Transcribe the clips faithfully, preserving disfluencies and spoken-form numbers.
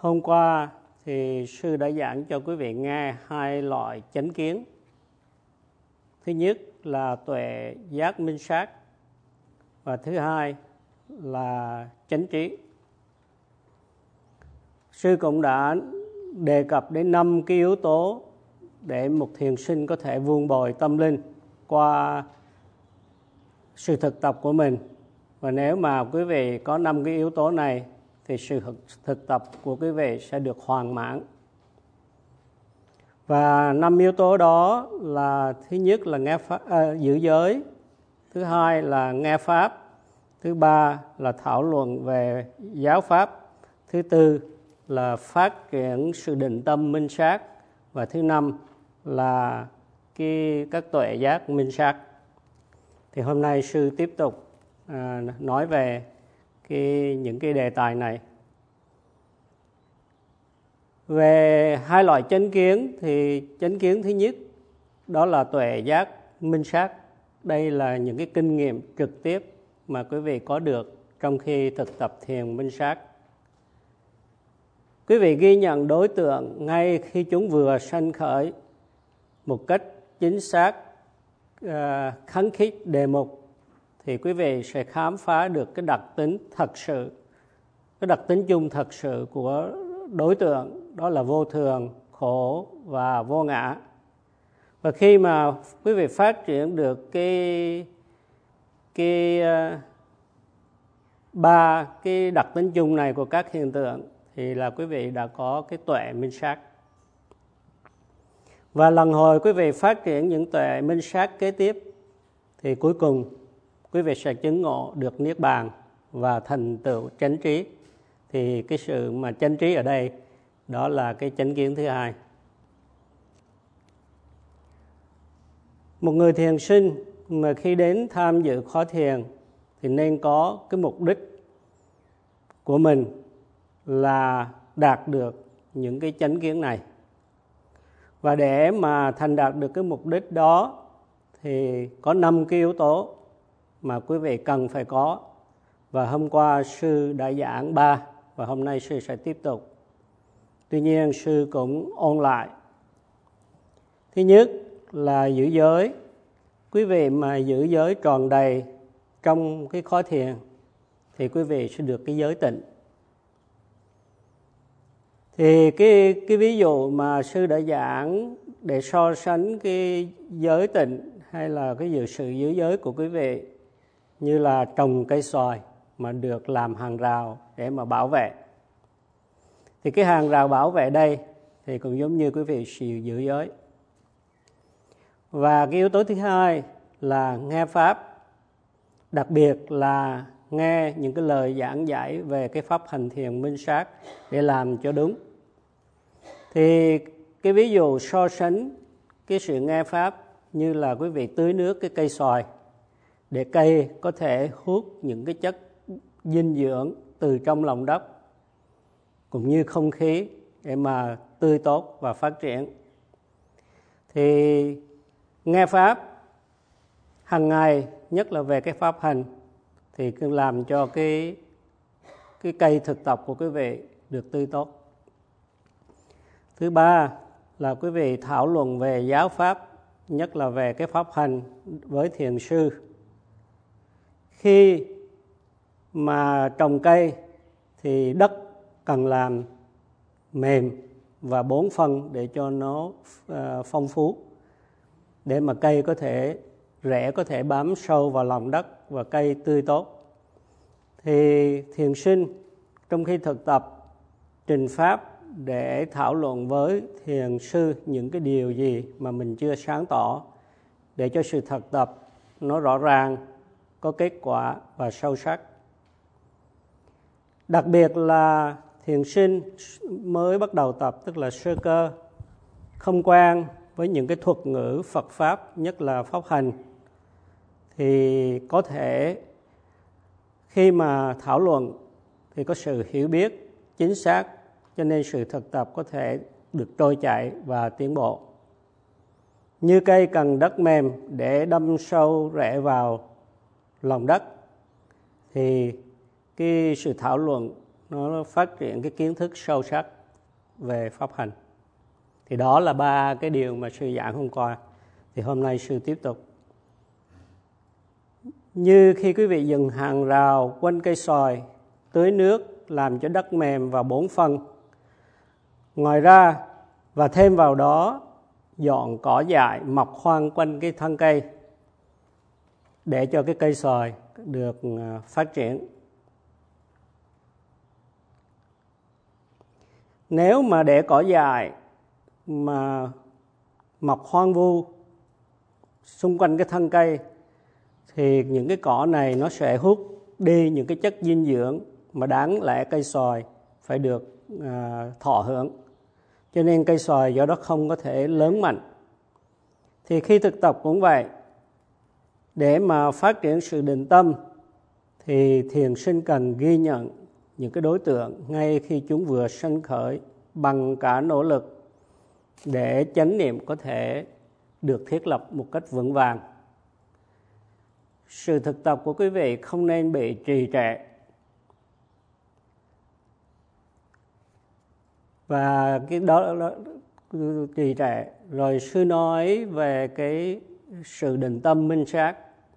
Hôm qua thì sư đã giảng cho quý vị nghe hai loại chánh kiến. Thứ nhất là tuệ giác minh sát, và thứ hai là chánh trí. Sư cũng đã đề cập đến năm cái yếu tố để một thiền sinh có thể vun bồi tâm linh qua sự thực tập của mình. Và nếu mà quý vị có năm cái yếu tố này thì sự thực tập của quý vị sẽ được hoàn mãn. Và năm yếu tố đó là: thứ nhất là nghe pháp, à, giữ giới, thứ hai là nghe pháp, thứ ba là thảo luận về giáo pháp, thứ tư là phát triển sự định tâm minh sát, và thứ năm là cái các tuệ giác minh sát. Thì hôm nay sư tiếp tục à, nói về cái, những cái đề tài này. Về hai loại chánh kiến thì chánh kiến thứ nhất đó là tuệ giác minh sát. Đây là những cái kinh nghiệm trực tiếp mà quý vị có được trong khi thực tập thiền minh sát. Quý vị ghi nhận đối tượng ngay khi chúng vừa sanh khởi một cách chính xác, uh, khắng khít đề mục, thì quý vị sẽ khám phá được cái đặc tính thật sự, cái đặc tính chung thật sự của đối tượng, đó là vô thường, khổ và vô ngã. Và khi mà quý vị phát triển được cái cái uh, ba cái đặc tính chung này của các hiện tượng thì là quý vị đã có cái tuệ minh sát. Và lần hồi quý vị phát triển những tuệ minh sát kế tiếp thì cuối cùng quý vị sẽ chứng ngộ được niết bàn và thành tựu chánh trí. Thì cái sự mà chánh trí ở đây đó là cái chánh kiến thứ hai. Một người thiền sinh mà khi đến tham dự khóa thiền thì nên có cái mục đích của mình là đạt được những cái chánh kiến này. Và để mà thành đạt được cái mục đích đó thì có năm cái yếu tố mà quý vị cần phải có. Và hôm qua sư đã giảng ba và hôm nay sư sẽ tiếp tục. Tuy nhiên sư cũng ôn lại. Thứ nhất là giữ giới. Quý vị mà giữ giới tròn đầy trong cái khóa thiền thì quý vị sẽ được cái giới tịnh. Thì cái, cái ví dụ mà sư đã giảng để so sánh cái giới tịnh hay là cái dự sự giữ giới của quý vị như là trồng cây xoài mà được làm hàng rào để mà bảo vệ. Thì cái hàng rào bảo vệ đây thì cũng giống như quý vị sự giữ giới. Và cái yếu tố thứ hai là nghe pháp, đặc biệt là nghe những cái lời giảng giải về cái pháp hành thiền minh sát để làm cho đúng. Thì cái ví dụ so sánh cái sự nghe pháp như là quý vị tưới nước cái cây xoài để cây có thể hút những cái chất dinh dưỡng từ trong lòng đất cũng như không khí để mà tươi tốt và phát triển. Thì nghe pháp hàng ngày, nhất là về cái pháp hành, thì cứ làm cho cái cái cây thực tập của quý vị được tươi tốt. Thứ ba là quý vị thảo luận về giáo pháp, nhất là về cái pháp hành với thiền sư. Khi mà trồng cây thì đất cần làm mềm và bón phân để cho nó uh, phong phú, để mà cây có thể, rễ có thể bám sâu vào lòng đất và cây tươi tốt. Thì thiền sinh trong khi thực tập trình pháp để thảo luận với thiền sư những cái điều gì mà mình chưa sáng tỏ, để cho sự thực tập nó rõ ràng, có kết quả và sâu sắc. Đặc biệt là thiền sinh mới bắt đầu tập, tức là sơ cơ, không quen với những cái thuật ngữ Phật Pháp, nhất là pháp hành, thì có thể khi mà thảo luận thì có sự hiểu biết chính xác, cho nên sự thực tập có thể được trôi chảy và tiến bộ. Như cây cần đất mềm để đâm sâu rễ vào lòng đất, thì cái sự thảo luận nó phát triển cái kiến thức sâu sắc về pháp hành. Thì đó là ba cái điều mà sư giảng hôm qua. Thì hôm nay sư tiếp tục. Như khi quý vị dựng hàng rào quanh cây xoài, tưới nước làm cho đất mềm và bón phân. Ngoài ra và thêm vào đó dọn cỏ dại mọc khoan quanh cái thân cây để cho cái cây xoài được phát triển. Nếu mà để cỏ dại mà mọc hoang vu xung quanh cái thân cây thì những cái cỏ này nó sẽ hút đi những cái chất dinh dưỡng mà đáng lẽ cây xoài phải được à, thọ hưởng. Cho nên cây xoài do đó không có thể lớn mạnh. Thì khi thực tập cũng vậy. Để mà phát triển sự định tâm thì thiền sinh cần ghi nhận những cái đối tượng ngay khi chúng vừa sanh khởi bằng cả nỗ lực để chánh niệm có thể được thiết lập một cách vững vàng. Sự thực tập của quý vị không nên bị trì trệ. Và cái đó, đó trì trệ. Rồi sư nói về cái sự định tâm minh sát.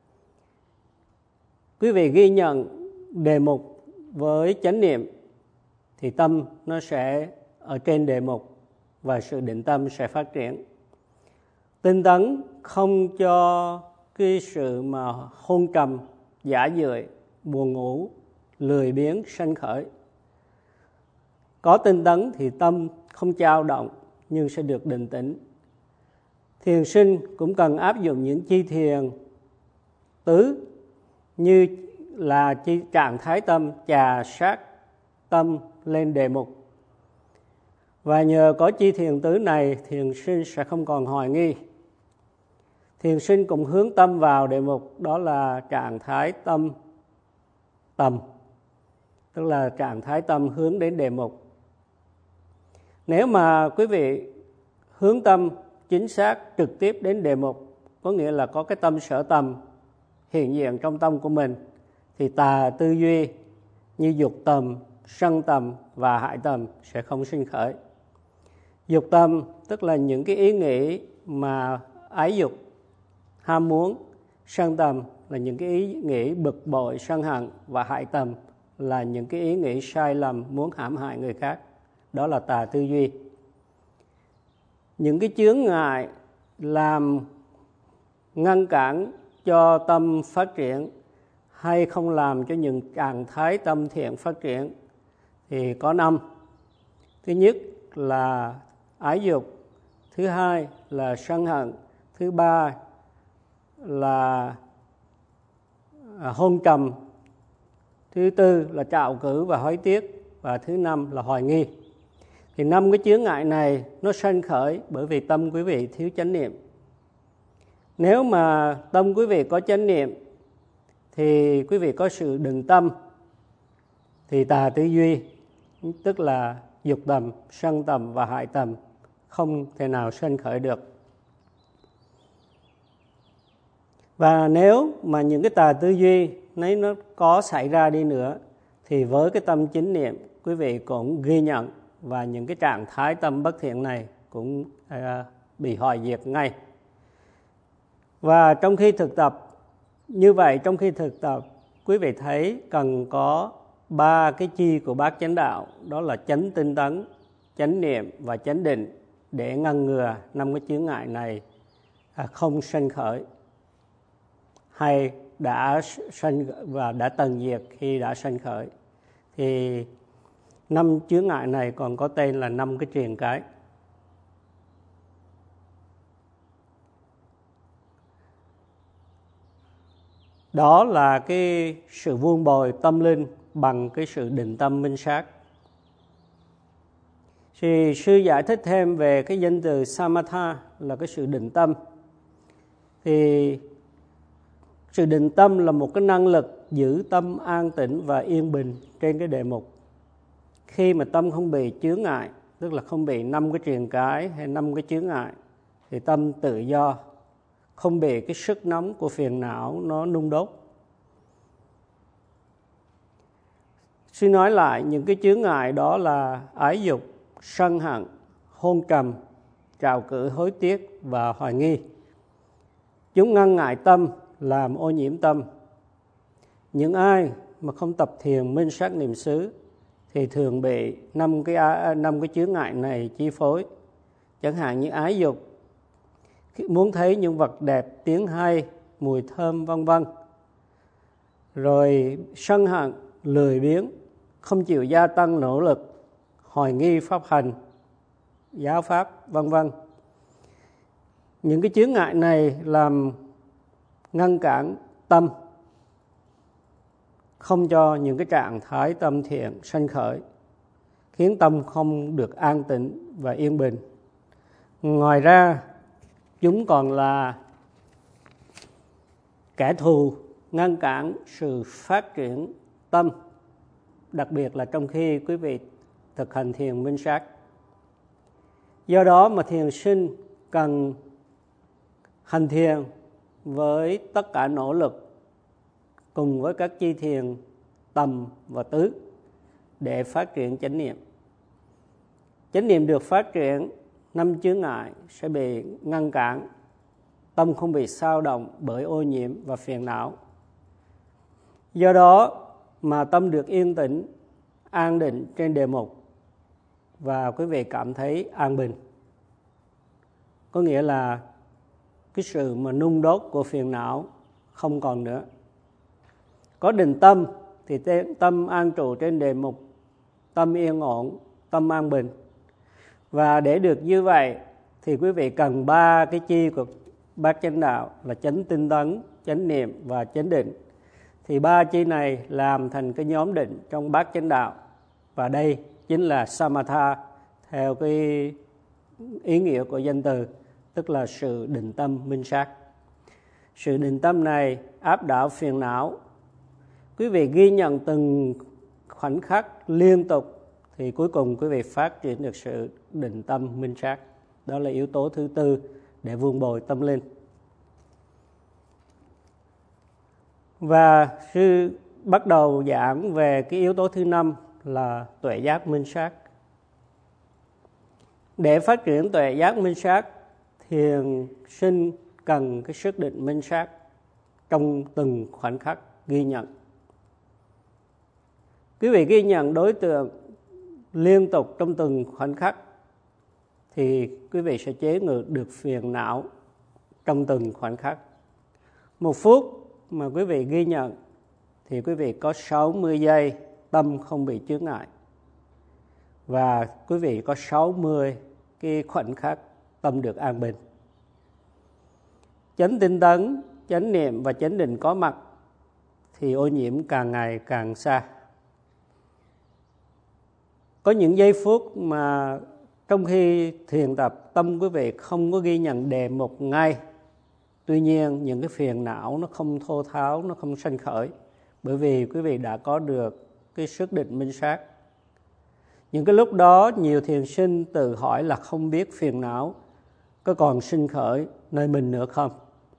Quý vị ghi nhận đề mục với chánh niệm thì tâm nó sẽ ở trên đề mục và sự định tâm sẽ phát triển. Tinh tấn không cho cái sự mà hôn trầm, giả dưỡi, buồn ngủ, lười biếng sanh khởi. Có tinh tấn thì tâm không dao động nhưng sẽ được định tĩnh. Thiền sinh cũng cần áp dụng những chi thiền tứ như là chi trạng thái tâm chà sát tâm lên đề mục. Và nhờ có chi thiền tứ này, thiền sinh sẽ không còn hoài nghi. Thiền sinh cũng hướng tâm vào đề mục, đó là trạng thái tâm tầm, tức là trạng thái tâm hướng đến đề mục. Nếu mà quý vị hướng tâm chính xác trực tiếp đến đề mục, có nghĩa là có cái tâm sở tầm hiện diện trong tâm của mình, thì tà tư duy như dục tầm, sân tầm và hại tầm sẽ không sinh khởi. Dục tầm tức là những cái ý nghĩ mà ái dục, ham muốn. Sân tầm là những cái ý nghĩ bực bội, sân hận. Và hại tầm là những cái ý nghĩ sai lầm, muốn hãm hại người khác. Đó là tà tư duy. Những cái chướng ngại làm ngăn cản cho tâm phát triển hay không làm cho những trạng thái tâm thiện phát triển thì có năm. Thứ nhất là ái dục, thứ hai là sân hận, thứ ba là hôn trầm, thứ tư là trạo cử và hối tiếc, và thứ năm là hoài nghi. Thì năm cái chướng ngại này nó sanh khởi bởi vì tâm quý vị thiếu chánh niệm. Nếu mà tâm quý vị có chánh niệm thì quý vị có sự định tâm, thì tà tư duy, tức là dục tầm, sân tầm và hại tầm không thể nào sanh khởi được. Và nếu mà những cái tà tư duy nếu nó có xảy ra đi nữa thì với cái tâm chính niệm quý vị cũng ghi nhận, và những cái trạng thái tâm bất thiện này cũng à, bị hoại diệt ngay. Và trong khi thực tập như vậy, trong khi thực tập quý vị thấy cần có ba cái chi của bát chánh đạo, đó là chánh tinh tấn, chánh niệm và chánh định, để ngăn ngừa năm cái chướng ngại này không sanh khởi hay đã sanh và đã tận diệt khi đã sanh khởi. Thì năm chướng ngại này còn có tên là năm cái triền cái. Đó là cái sự vuông bồi tâm linh bằng cái sự định tâm minh sát. Thì sư giải thích thêm về cái danh từ samatha là cái sự định tâm. Thì sự định tâm là một cái năng lực giữ tâm an tĩnh và yên bình trên cái đề mục. Khi mà tâm không bị chướng ngại, tức là không bị năm cái triền cái hay năm cái chướng ngại, thì tâm tự do, không bị cái sức nóng của phiền não nó nung đốt. Xin nói lại, những cái chướng ngại đó là ái dục, sân hận, hôn trầm, trạo cử hối tiếc và hoài nghi. Chúng ngăn ngại tâm, làm ô nhiễm tâm. Những ai mà không tập thiền minh sát niệm xứ thì thường bị năm cái năm cái chướng ngại này chi phối. Chẳng hạn như ái dục, muốn thấy những vật đẹp, tiếng hay, mùi thơm vân vân. Rồi sân hận, lười biếng, không chịu gia tăng nỗ lực, hoài nghi pháp hành, giáo pháp vân vân. Những cái chướng ngại này làm ngăn cản tâm, không cho những cái trạng thái tâm thiện sanh khởi, khiến tâm không được an tĩnh và yên bình. Ngoài ra, chúng còn là kẻ thù ngăn cản sự phát triển tâm, đặc biệt là trong khi quý vị thực hành thiền minh sát. Do đó mà thiền sinh cần hành thiền với tất cả nỗ lực cùng với các chi thiền tầm và tứ để phát triển chánh niệm. Chánh niệm được phát triển, năm chướng ngại sẽ bị ngăn cản, tâm không bị xao động bởi ô nhiễm và phiền não. Do đó mà tâm được yên tĩnh, an định trên đề mục và quý vị cảm thấy an bình. Có nghĩa là cái sự mà nung đốt của phiền não không còn nữa. Có định tâm thì tâm an trụ trên đề mục, tâm yên ổn, tâm an bình. Và để được như vậy thì quý vị cần ba cái chi của bát chánh đạo là chánh tinh tấn, chánh niệm và chánh định. Thì ba chi này làm thành cái nhóm định trong bát chánh đạo. Và đây chính là Samatha theo cái ý nghĩa của danh từ, tức là sự định tâm minh sát. Sự định tâm này áp đảo phiền não. Quý vị ghi nhận từng khoảnh khắc liên tục thì cuối cùng quý vị phát triển được sự định tâm minh sát. Đó là yếu tố thứ tư để vun bồi tâm linh. Và sư bắt đầu giảng về cái yếu tố thứ năm là tuệ giác minh sát. Để phát triển tuệ giác minh sát, thiền sinh cần cái sức định minh sát trong từng khoảnh khắc ghi nhận. Quý vị ghi nhận đối tượng liên tục trong từng khoảnh khắc thì quý vị sẽ chế ngự được phiền não trong từng khoảnh khắc. Một phút mà quý vị ghi nhận thì quý vị có sáu mươi giây tâm không bị chướng ngại. Và quý vị có sáu mươi cái khoảnh khắc tâm được an bình. Chánh tinh tấn, chánh niệm và chánh định có mặt thì ô nhiễm càng ngày càng xa. Có những giây phút mà trong khi thiền tập, tâm quý vị không có ghi nhận đề mục ngay. Tuy nhiên những cái phiền não nó không thô tháo, nó không sanh khởi, bởi vì quý vị đã có được cái sức định minh sát. Những cái lúc đó nhiều thiền sinh tự hỏi là không biết phiền não có còn sinh khởi nơi mình nữa không.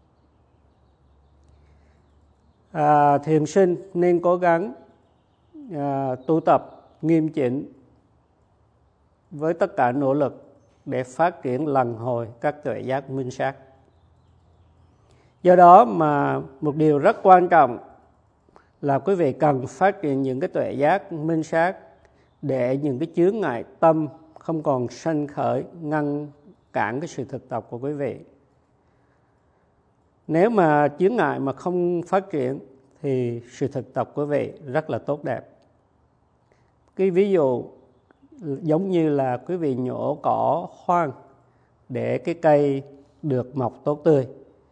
À, thiền sinh nên cố gắng à, tu tập nghiêm chỉnh với tất cả nỗ lực để phát triển lần hồi các tuệ giác minh sát. Do đó mà một điều rất quan trọng là quý vị cần phát triển những cái tuệ giác minh sát để những cái chướng ngại tâm không còn sanh khởi, ngăn cản cái sự thực tập của quý vị. Nếu mà chướng ngại mà không phát triển thì sự thực tập của quý vị rất là tốt đẹp. Cái ví dụ giống như là quý vị nhổ cỏ hoang để cái cây được mọc tốt tươi.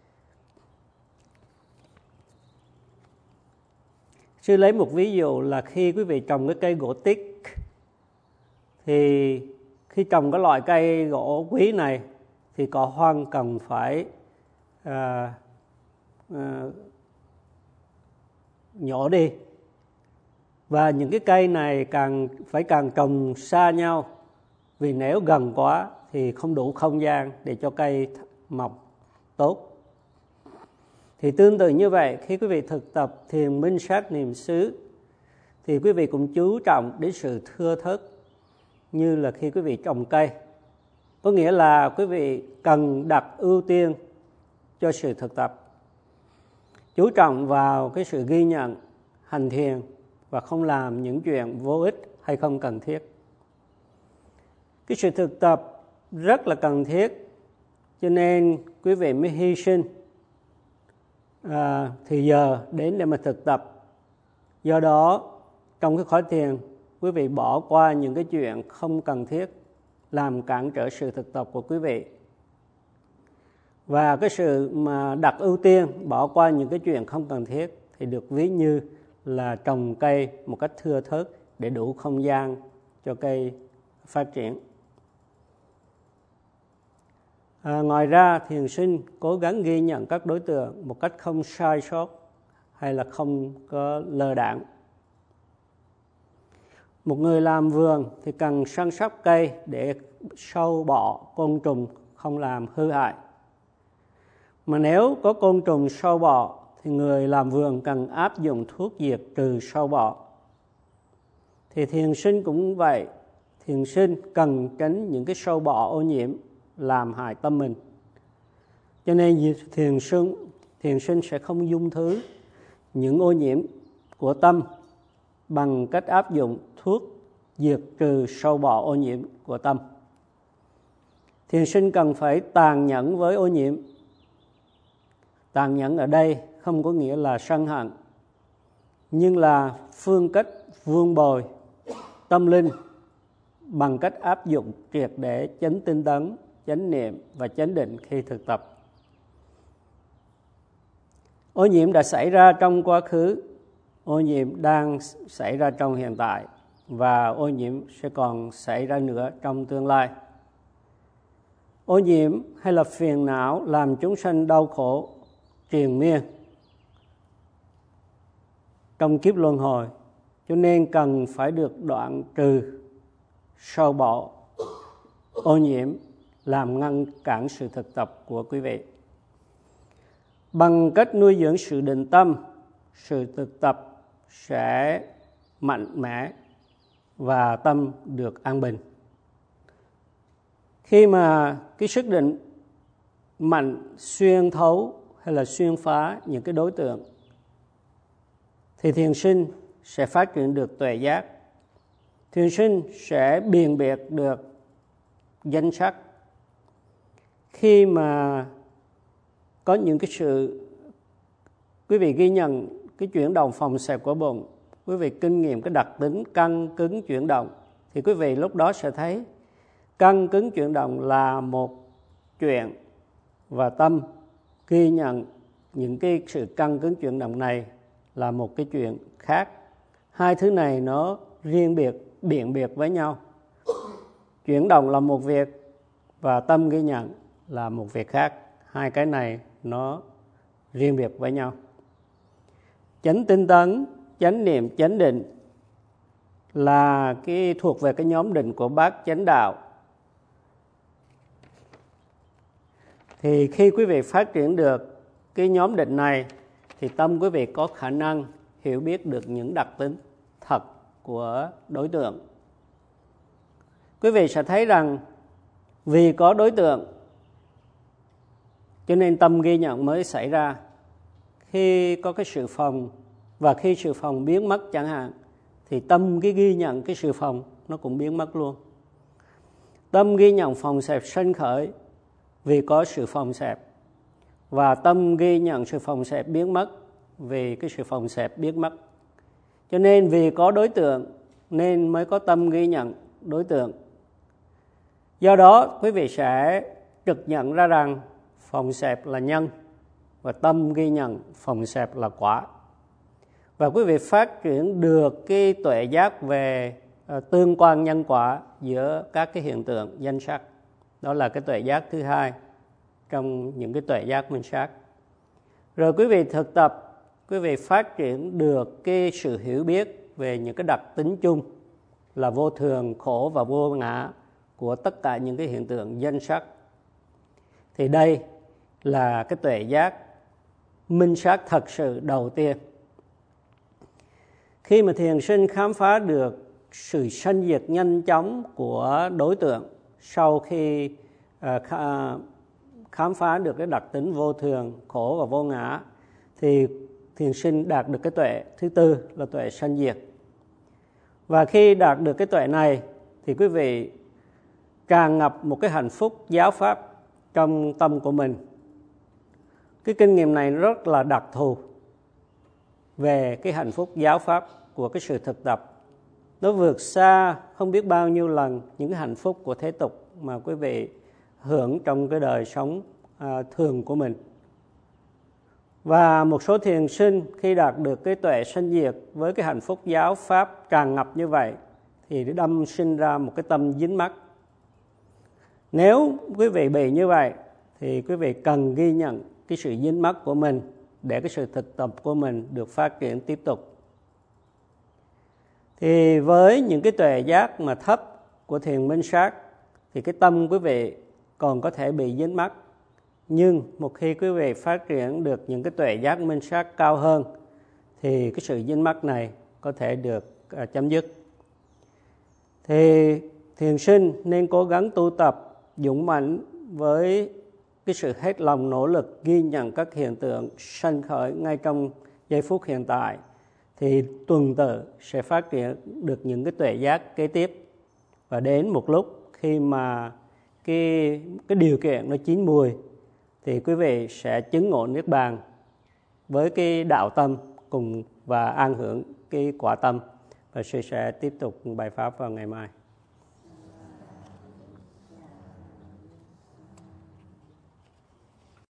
Sư lấy một ví dụ là khi quý vị trồng cái cây gỗ tích thì khi trồng cái loại cây gỗ quý này thì cỏ hoang cần phải à, à, nhổ đi. Và những cái cây này càng phải càng trồng xa nhau, vì nếu gần quá thì không đủ không gian để cho cây mọc tốt. Thì tương tự như vậy, khi quý vị thực tập thiền minh sát niệm xứ thì quý vị cũng chú trọng đến sự thưa thớt như là khi quý vị trồng cây. Có nghĩa là quý vị cần đặt ưu tiên cho sự thực tập, chú trọng vào cái sự ghi nhận, hành thiền và không làm những chuyện vô ích hay không cần thiết. Cái sự thực tập rất là cần thiết, cho nên quý vị mới hy sinh à, thì giờ đến để mà thực tập. Do đó, trong cái khóa thiền, quý vị bỏ qua những cái chuyện không cần thiết làm cản trở sự thực tập của quý vị. Và cái sự mà đặt ưu tiên, bỏ qua những cái chuyện không cần thiết thì được ví như là trồng cây một cách thưa thớt để đủ không gian cho cây phát triển. À, ngoài ra, thiền sinh cố gắng ghi nhận các đối tượng một cách không sai sót hay là không có lơ đãng. Một người làm vườn thì cần săn sóc cây để sâu bọ, côn trùng không làm hư hại. Mà nếu có côn trùng sâu bọ thì người làm vườn cần áp dụng thuốc diệt trừ sâu bọ. Thì thiền sinh cũng vậy, thiền sinh cần tránh những cái sâu bọ ô nhiễm làm hại tâm mình. Cho nên thiền sinh, thiền sinh sẽ không dung thứ những ô nhiễm của tâm bằng cách áp dụng thuốc diệt trừ sâu bọ ô nhiễm của tâm. Thiền sinh cần phải tàn nhẫn với ô nhiễm. Tàn nhẫn ở đây không có nghĩa là sân hận, nhưng là phương cách vun bồi tâm linh bằng cách áp dụng triệt để chánh tinh tấn, chánh niệm và chánh định khi thực tập. Ô nhiễm đã xảy ra trong quá khứ, ô nhiễm đang xảy ra trong hiện tại và ô nhiễm sẽ còn xảy ra nữa trong tương lai. Ô nhiễm hay là phiền não làm chúng sanh đau khổ triền miên trong kiếp luân hồi, cho nên cần phải được đoạn trừ sâu bọ ô nhiễm làm ngăn cản sự thực tập của quý vị. Bằng cách nuôi dưỡng sự định tâm, sự thực tập sẽ mạnh mẽ và tâm được an bình. Khi mà cái sức định mạnh xuyên thấu hay là xuyên phá những cái đối tượng thì thiền sinh sẽ phát triển được tuệ giác. Thiền sinh sẽ biện biệt được danh sắc. Khi mà có những cái sự quý vị ghi nhận cái chuyển động phòng xẹp của bụng, quý vị kinh nghiệm cái đặc tính căng cứng chuyển động, thì quý vị lúc đó sẽ thấy căng cứng chuyển động là một chuyện và tâm ghi nhận những cái sự căng cứng chuyển động này là một cái chuyện khác. Hai thứ này nó riêng biệt, biện biệt với nhau. Chuyển động là một việc và tâm ghi nhận là một việc khác. Hai cái này nó riêng biệt với nhau. Chánh tinh tấn, chánh niệm, chánh định là cái thuộc về cái nhóm định của bát chánh đạo. Thì khi quý vị phát triển được cái nhóm định này thì tâm quý vị có khả năng hiểu biết được những đặc tính thật của đối tượng. Quý vị sẽ thấy rằng vì có đối tượng cho nên tâm ghi nhận mới xảy ra. Khi có cái sự phòng và khi sự phòng biến mất chẳng hạn thì tâm cái ghi nhận cái sự phòng nó cũng biến mất luôn. Tâm ghi nhận phòng xẹp sanh khởi vì có sự phòng xẹp, và tâm ghi nhận sự phòng xẹp biến mất vì cái sự phòng xẹp biến mất. Cho nên vì có đối tượng nên mới có tâm ghi nhận đối tượng. Do đó quý vị sẽ trực nhận ra rằng phòng xẹp là nhân và tâm ghi nhận phòng xẹp là quả. Và quý vị phát triển được cái tuệ giác về uh, tương quan nhân quả giữa các cái hiện tượng danh sắc. Đó là cái tuệ giác thứ hai trong những cái tuệ giác minh sát. Rồi quý vị thực tập, quý vị phát triển được cái sự hiểu biết về những cái đặc tính chung là vô thường, khổ và vô ngã của tất cả những cái hiện tượng danh sắc. Thì đây là cái tuệ giác minh sát thật sự đầu tiên. Khi mà thiền sinh khám phá được sự sanh diệt nhanh chóng của đối tượng sau khi uh, khám phá được cái đặc tính vô thường, khổ và vô ngã, thì thiền sinh đạt được cái tuệ thứ tư là tuệ sanh diệt. Và khi đạt được cái tuệ này thì quý vị tràn ngập một cái hạnh phúc giáo pháp trong tâm của mình. Cái kinh nghiệm này rất là đặc thù về cái hạnh phúc giáo pháp của cái sự thực tập. Nó vượt xa không biết bao nhiêu lần những cái hạnh phúc của thế tục mà quý vị hưởng trong cái đời sống à, thường của mình. Và một số thiền sinh khi đạt được cái tuệ sanh diệt với cái hạnh phúc giáo pháp tràn ngập như vậy thì đâm sinh ra một cái tâm dính mắc. Nếu quý vị bị như vậy thì quý vị cần ghi nhận cái sự dính mắc của mình để cái sự thực tập của mình được phát triển tiếp tục. Thì với những cái tuệ giác mà thấp của thiền minh sát thì cái tâm quý vị còn có thể bị dính mắc. Nhưng một khi quý vị phát triển được những cái tuệ giác minh sát cao hơn thì cái sự dính mắc này có thể được uh, chấm dứt. Thì thiền sinh nên cố gắng tu tập dũng mãnh với cái sự hết lòng nỗ lực ghi nhận các hiện tượng sanh khởi ngay trong giây phút hiện tại, thì tuần tự sẽ phát triển được những cái tuệ giác kế tiếp. Và đến một lúc khi mà cái, cái điều kiện nó chín mùi thì quý vị sẽ chứng ngộ niết bàn với cái đạo tâm cùng và an hưởng cái quả tâm. Và sư sẽ tiếp tục bài pháp vào ngày mai.